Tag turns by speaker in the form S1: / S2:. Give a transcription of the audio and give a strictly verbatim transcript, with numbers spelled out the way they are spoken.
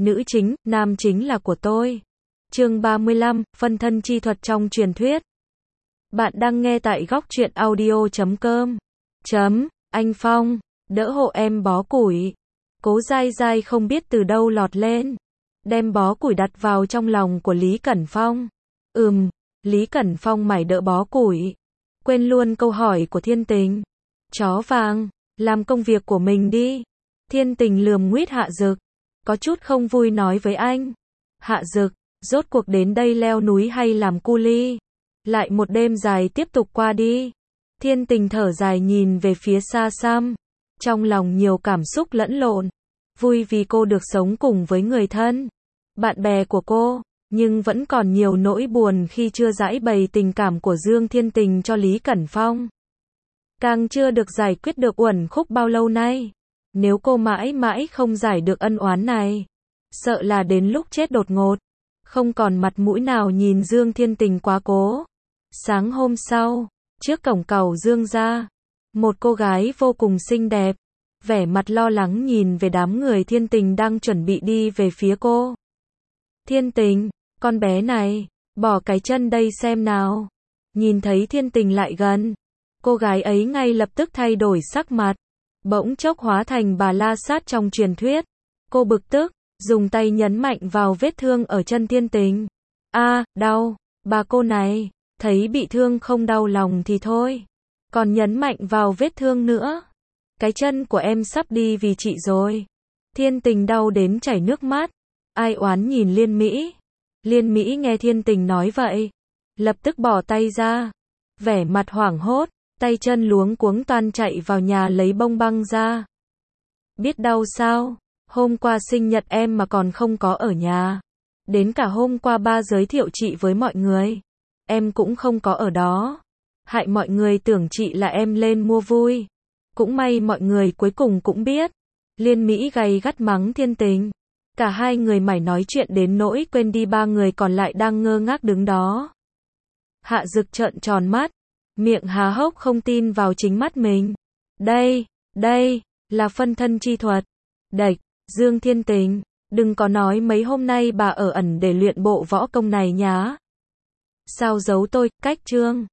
S1: nữ chính, nam chính là của tôi. Chương ba mươi lăm, phân thân chi thuật trong truyền thuyết. Bạn đang nghe tại góc truyện audio chấm com. Chấm, anh Phong, đỡ hộ em bó củi. Cố dai dai không biết từ đâu lọt lên. Đem bó củi đặt vào trong lòng của Lý Cẩn Phong. Ừm, Lý Cẩn Phong mải đỡ bó củi. Quên luôn câu hỏi của Thiên Tình. Chó vàng, làm công việc của mình đi. Thiên Tình lườm nguýt Hạ Dực. Có chút không vui nói với anh. Hạ Dực, rốt cuộc đến đây leo núi hay làm cu li? Lại một đêm dài tiếp tục qua đi. Thiên Tình thở dài nhìn về phía xa xăm. Trong lòng nhiều cảm xúc lẫn lộn. Vui vì cô được sống cùng với người thân, bạn bè của cô, nhưng vẫn còn nhiều nỗi buồn khi chưa giải bày tình cảm của Dương Thiên Tình cho Lý Cẩn Phong. Càng chưa được giải quyết được uẩn khúc bao lâu nay. Nếu cô mãi mãi không giải được ân oán này, sợ là đến lúc chết đột ngột, không còn mặt mũi nào nhìn Dương Thiên Tình quá cố. Sáng hôm sau, trước cổng cầu Dương gia, một cô gái vô cùng xinh đẹp, vẻ mặt lo lắng nhìn về đám người Thiên Tình đang chuẩn bị đi về phía cô. Thiên Tình, con bé này, bỏ cái chân đây xem nào. Nhìn thấy Thiên Tình lại gần, cô gái ấy ngay lập tức thay đổi sắc mặt, bỗng chốc hóa thành bà La Sát trong truyền thuyết. Cô bực tức, dùng tay nhấn mạnh vào vết thương ở chân Thiên Tình. A, đau, bà cô này, thấy bị thương không đau lòng thì thôi, còn nhấn mạnh vào vết thương nữa. Cái chân của em sắp đi vì chị rồi. Thiên Tình đau đến chảy nước mắt. Ai oán nhìn Liên Mỹ. Liên Mỹ nghe Thiên Tình nói vậy, lập tức bỏ tay ra. Vẻ mặt hoảng hốt, tay chân luống cuống toan chạy vào nhà lấy bông băng ra. Biết đau sao? Hôm qua sinh nhật em mà còn không có ở nhà. Đến cả hôm qua ba giới thiệu chị với mọi người, em cũng không có ở đó. Hại mọi người tưởng chị là em lên mua vui. Cũng may mọi người cuối cùng cũng biết. Liên Mỹ gay gắt mắng Thiên Tình. Cả hai người mải nói chuyện đến nỗi quên đi ba người còn lại đang ngơ ngác đứng đó. Hạ Dực trợn tròn mắt, miệng há hốc không tin vào chính mắt mình. Đây, đây, là phân thân chi thuật. Đệch, Dương Thiên Tình, đừng có nói mấy hôm nay bà ở ẩn để luyện bộ võ công này nhá. Sao giấu tôi, cách chương.